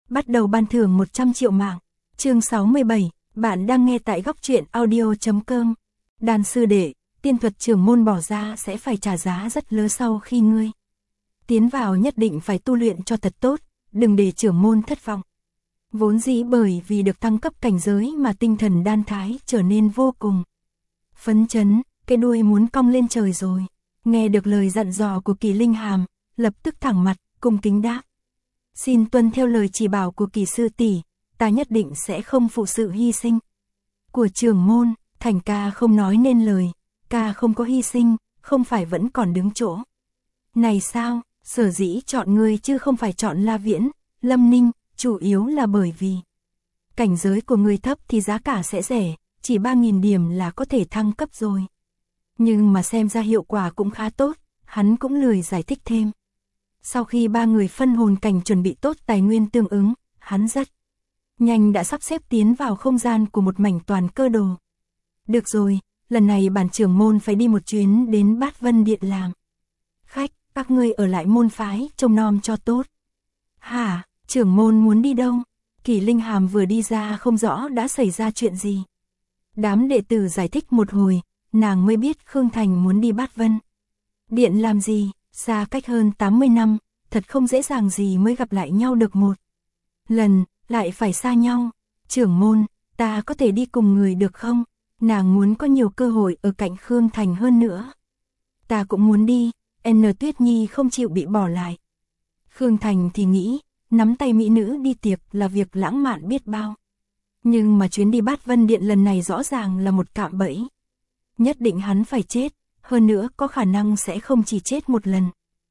bắt đầu ban thưởng 100 triệu mạng. Chương 67, bạn đang nghe tại góc truyện audio.com. Đan sư đệ, tiên thuật trưởng môn bỏ ra sẽ phải trả giá rất lớn sau khi ngươi tiến vào, nhất định phải tu luyện cho thật tốt, đừng để trưởng môn thất vọng. Vốn dĩ bởi vì được thăng cấp cảnh giới mà tinh thần Đan Thái trở nên vô cùng phấn chấn, cái đuôi muốn cong lên trời rồi. Nghe được lời dặn dò của Kỳ Linh Hàm, lập tức thẳng mặt, cung kính đáp. Xin tuân theo lời chỉ bảo của Kỳ sư tỷ, ta nhất định sẽ không phụ sự hy sinh của trưởng môn. Thành ca không nói nên lời, ca không có hy sinh, không phải vẫn còn đứng chỗ này sao? Sở dĩ chọn ngươi chứ không phải chọn La Viễn, Lâm Ninh, chủ yếu là bởi vì cảnh giới của ngươi thấp thì giá cả sẽ rẻ, chỉ 3.000 điểm là có thể thăng cấp rồi. Nhưng mà xem ra hiệu quả cũng khá tốt, hắn cũng lười giải thích thêm. Sau khi ba người phân hồn cảnh chuẩn bị tốt tài nguyên tương ứng, hắn rất nhanh đã sắp xếp tiến vào không gian của một mảnh toàn cơ đồ. Được rồi, lần này bản trưởng môn phải đi một chuyến đến Bát Vân Điện làm khách, các ngươi ở lại môn phái trông nom cho tốt. Hả, trưởng môn muốn đi đâu? Kỳ Linh Hàm vừa đi ra không rõ đã xảy ra chuyện gì. Đám đệ tử giải thích một hồi, nàng mới biết Khương Thành muốn đi Bát Vân Điện làm gì, xa cách hơn 80 năm, thật không dễ dàng gì mới gặp lại nhau được một lần, lại phải xa nhau. Trưởng môn, ta có thể đi cùng người được không? Nàng muốn có nhiều cơ hội ở cạnh Khương Thành hơn nữa. Ta cũng muốn đi, N Tuyết Nhi không chịu bị bỏ lại. Khương Thành thì nghĩ, nắm tay mỹ nữ đi tiệc là việc lãng mạn biết bao. Nhưng mà chuyến đi Bát Vân Điện lần này rõ ràng là một cạm bẫy. Nhất định hắn phải chết, hơn nữa có khả năng sẽ không chỉ chết một lần.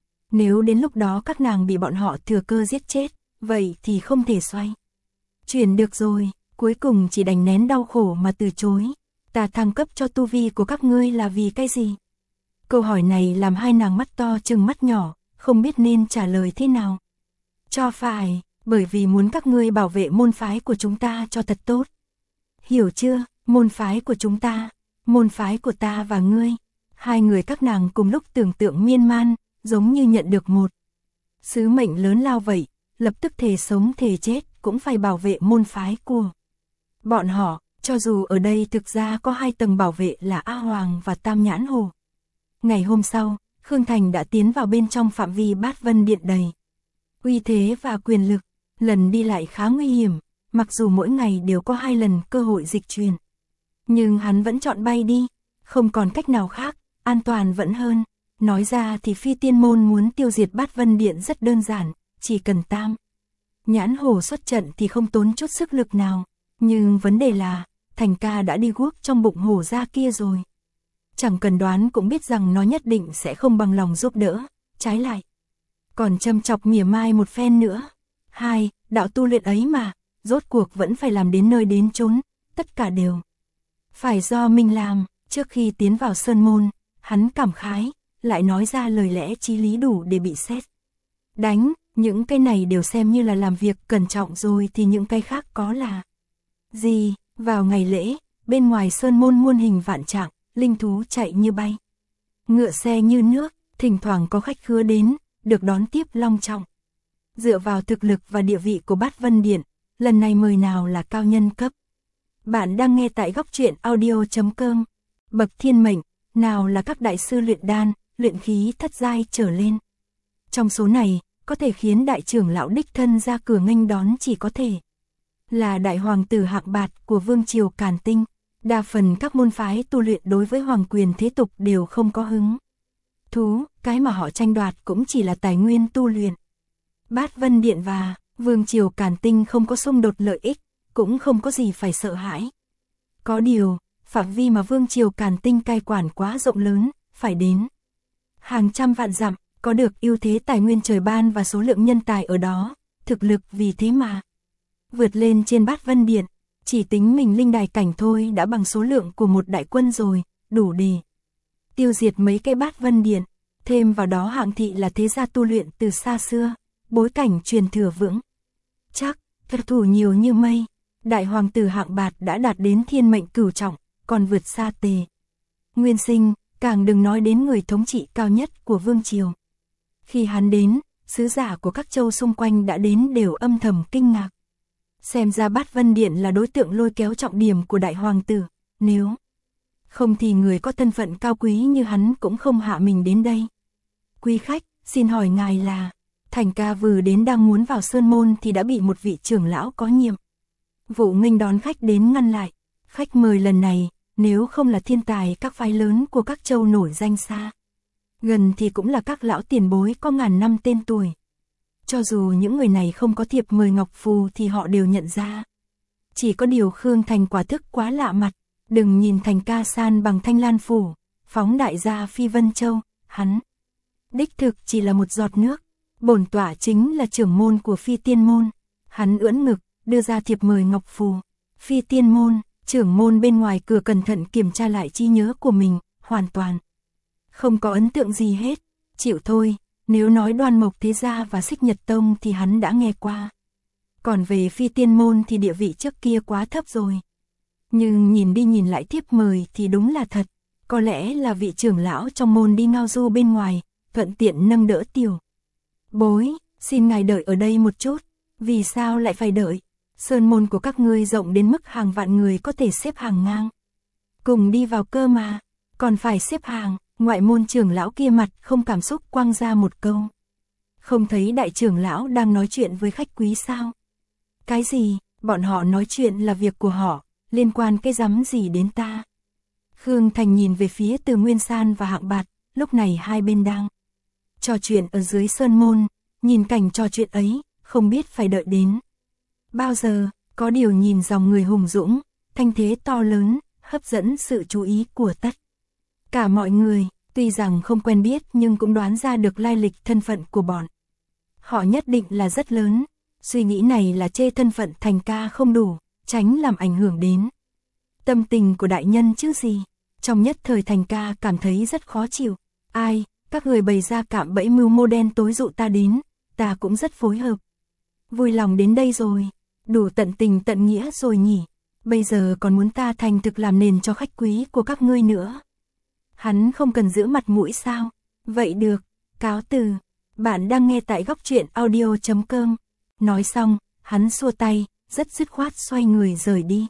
Nếu đến lúc đó các nàng bị bọn họ thừa cơ giết chết, vậy thì không thể xoay chuyển được rồi, cuối cùng chỉ đành nén đau khổ mà từ chối. Ta thăng cấp cho tu vi của các ngươi là vì cái gì? Câu hỏi này làm hai nàng mắt to trừng mắt nhỏ, không biết nên trả lời thế nào. Cho phải, bởi vì muốn các ngươi bảo vệ môn phái của chúng ta cho thật tốt. Hiểu chưa, môn phái của chúng ta, môn phái của ta và ngươi. Hai người các nàng cùng lúc tưởng tượng miên man, giống như nhận được một sứ mệnh lớn lao vậy, lập tức thề sống thề chết cũng phải bảo vệ môn phái của bọn họ. Cho dù ở đây thực ra có hai tầng bảo vệ là A Hoàng và Tam Nhãn Hồ. Ngày hôm sau, Khương Thành đã tiến vào bên trong phạm vi Bát Vân Điện đầy uy thế và quyền lực. Lần đi lại khá nguy hiểm, mặc dù mỗi ngày đều có 2 lần cơ hội dịch chuyển. Nhưng hắn vẫn chọn bay đi, không còn cách nào khác, an toàn vẫn hơn. Nói ra thì Phi Tiên Môn muốn tiêu diệt Bát Vân Điện rất đơn giản, chỉ cần Tam Nhãn Hồ xuất trận thì không tốn chút sức lực nào. Nhưng vấn đề là, Thành ca đã đi guốc trong bụng hổ ra kia rồi. Chẳng cần đoán cũng biết rằng nó nhất định sẽ không bằng lòng giúp đỡ, trái lại còn châm chọc mỉa mai một phen nữa. Hai, đạo tu luyện ấy mà, rốt cuộc vẫn phải làm đến nơi đến chốn, tất cả đều phải do mình làm. Trước khi tiến vào sơn môn, hắn cảm khái, lại nói ra lời lẽ chí lý đủ để bị sét đánh. Những cái này đều xem như là làm việc cẩn trọng rồi thì những cái khác có là gì? Vào ngày lễ, bên ngoài sơn môn muôn hình vạn trạng, linh thú chạy như bay, ngựa xe như nước, thỉnh thoảng có khách khứa đến, được đón tiếp long trọng. Dựa vào thực lực và địa vị của Bát Vân Điện, lần này mời nào là cao nhân cấp. Bạn đang nghe tại góc truyện audio.com. Bậc thiên mệnh, nào là các đại sư luyện đan, luyện khí thất giai trở lên. Trong số này, có thể khiến đại trưởng lão đích thân ra cửa nghênh đón chỉ có thể là đại hoàng tử hạng bạt của vương triều Càn Tinh. Đa phần các môn phái tu luyện đối với hoàng quyền thế tục đều không có hứng thú, cái mà họ tranh đoạt cũng chỉ là tài nguyên tu luyện. Bát Vân Điện và vương triều Càn Tinh không có xung đột lợi ích, cũng không có gì phải sợ hãi. Có điều, phạm vi mà vương triều Càn Tinh cai quản quá rộng lớn, phải đến hàng trăm vạn dặm, có được ưu thế tài nguyên trời ban và số lượng nhân tài ở đó, thực lực vì thế mà vượt lên trên Bát Vân Điện. Chỉ tính mình linh đài cảnh thôi đã bằng số lượng của một đại quân rồi, đủ để tiêu diệt mấy cái Bát Vân Điện. Thêm vào đó Hạng thị là thế gia tu luyện từ xa xưa, bối cảnh truyền thừa vững chắc, thực thủ nhiều như mây. Đại hoàng tử Hạng Bạt đã đạt đến thiên mệnh cửu trọng, còn vượt xa Tề Nguyên Sinh, càng đừng nói đến người thống trị cao nhất của vương triều. Khi hắn đến, sứ giả của các châu xung quanh đã đến đều âm thầm kinh ngạc. Xem ra Bát Vân Điện là đối tượng lôi kéo trọng điểm của đại hoàng tử, nếu không thì người có thân phận cao quý như hắn cũng không hạ mình đến đây. Quý khách, xin hỏi ngài là... Thành Ca vừa đến đang muốn vào sơn môn thì đã bị một vị trưởng lão có nhiệm vụ nghênh đón khách đến ngăn lại. Khách mời lần này, nếu không là thiên tài các phái lớn của các châu nổi danh xa gần thì cũng là các lão tiền bối có ngàn năm tên tuổi. Cho dù những người này không có thiệp mời ngọc phù thì họ đều nhận ra. Chỉ có điều Khương Thành quả thức quá lạ mặt, đừng nhìn Thành Ca san bằng Thanh Lan phủ, phóng đại gia Phi Vân Châu, hắn đích thực chỉ là một giọt nước. Bổn tọa chính là trưởng môn của Phi Tiên môn. Hắn ưỡn ngực, đưa ra thiệp mời ngọc phù. Phi Tiên môn, trưởng môn bên ngoài cửa cẩn thận kiểm tra lại trí nhớ của mình, hoàn toàn không có ấn tượng gì hết. Chịu thôi, nếu nói Đoan Mộc Thế Gia và Xích Nhật Tông thì hắn đã nghe qua. Còn về Phi Tiên môn thì địa vị trước kia quá thấp rồi. Nhưng nhìn đi nhìn lại thiếp mời thì đúng là thật. Có lẽ là vị trưởng lão trong môn đi ngao du bên ngoài, thuận tiện nâng đỡ tiểu bối, xin ngài đợi ở đây một chút. Vì sao lại phải đợi? Sơn môn của các ngươi rộng đến mức hàng vạn người có thể xếp hàng ngang cùng đi vào cơ mà, còn phải xếp hàng. Ngoại môn trưởng lão kia mặt không cảm xúc quăng ra một câu. Không thấy đại trưởng lão đang nói chuyện với khách quý sao? Cái gì? Bọn họ nói chuyện là việc của họ, liên quan cái rắm gì đến ta? Khương Thành nhìn về phía Từ Nguyên San và Hạng Bạt, lúc này hai bên đang trò chuyện ở dưới sơn môn, nhìn cảnh trò chuyện ấy, không biết phải đợi đến bao giờ. Có điều nhìn dòng người hùng dũng, thanh thế to lớn, hấp dẫn sự chú ý của tất cả mọi người. Tuy rằng không quen biết nhưng cũng đoán ra được lai lịch thân phận của bọn họ nhất định là rất lớn. Suy nghĩ này là chê thân phận Thành Ca không đủ, tránh làm ảnh hưởng đến tâm tình của đại nhân chứ gì. Trong nhất thời Thành Ca cảm thấy rất khó chịu. Ai, các người bày ra cạm bẫy mưu mô đen tối dụ ta đến, ta cũng rất phối hợp. Vui lòng đến đây rồi, đủ tận tình tận nghĩa rồi nhỉ. Bây giờ còn muốn ta thành thực làm nền cho khách quý của các ngươi nữa. Hắn không cần giữ mặt mũi sao? Vậy được, cáo từ. Bạn đang nghe tại Góc Truyện Audio.com. Nói xong, hắn xua tay, rất dứt khoát xoay người rời đi.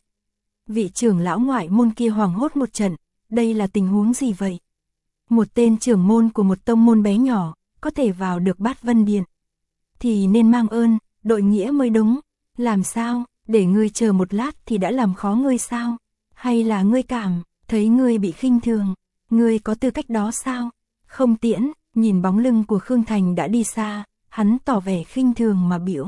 Vị trưởng lão ngoại môn kia hoảng hốt một trận, đây là tình huống gì vậy? Một tên trưởng môn của một tông môn bé nhỏ, có thể vào được Bát Vân Điện thì nên mang ơn, đội nghĩa mới đúng. Làm sao, để ngươi chờ một lát thì đã làm khó ngươi sao? Hay là ngươi cảm thấy ngươi bị khinh thường? Ngươi có tư cách đó sao? Không tiễn, nhìn bóng lưng của Khương Thành đã đi xa, hắn tỏ vẻ khinh thường mà biểu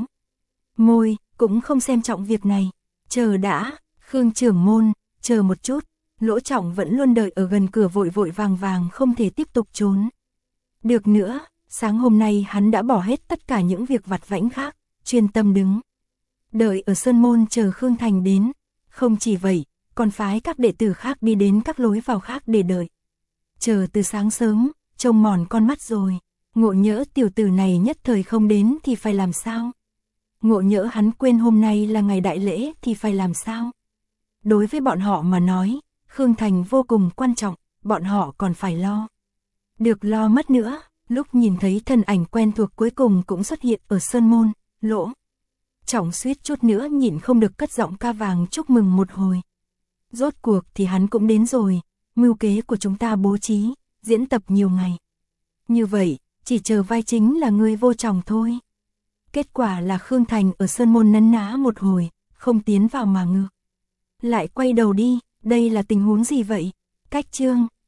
môi, cũng không xem trọng việc này. Chờ đã, Khương trưởng môn, chờ một chút. Lỗ Trọng vẫn luôn đợi ở gần cửa vội vội vàng vàng không thể tiếp tục trốn được nữa. Sáng hôm nay hắn đã bỏ hết tất cả những việc vặt vãnh khác, chuyên tâm đứng đợi ở sơn môn chờ Khương Thành đến. Không chỉ vậy, còn phái các đệ tử khác đi đến các lối vào khác để đợi. Chờ từ sáng sớm, trông mòn con mắt rồi. Ngộ nhỡ tiểu tử này nhất thời không đến thì phải làm sao? Ngộ nhỡ hắn quên hôm nay là ngày đại lễ thì phải làm sao? Đối với bọn họ mà nói, Khương Thành vô cùng quan trọng, bọn họ còn phải lo được lo mất nữa. Lúc nhìn thấy thân ảnh quen thuộc cuối cùng cũng xuất hiện ở sơn môn, Lỗ Trọng suýt chút nữa nhịn không được cất giọng ca vàng chúc mừng một hồi. Rốt cuộc thì hắn cũng đến rồi. Mưu kế của chúng ta bố trí, diễn tập nhiều ngày như vậy, chỉ chờ vai chính là người vô trọng thôi. Kết quả là Khương Thành ở sơn môn nấn ná một hồi, không tiến vào mà ngược lại quay đầu đi. Đây là tình huống gì vậy? Cách chương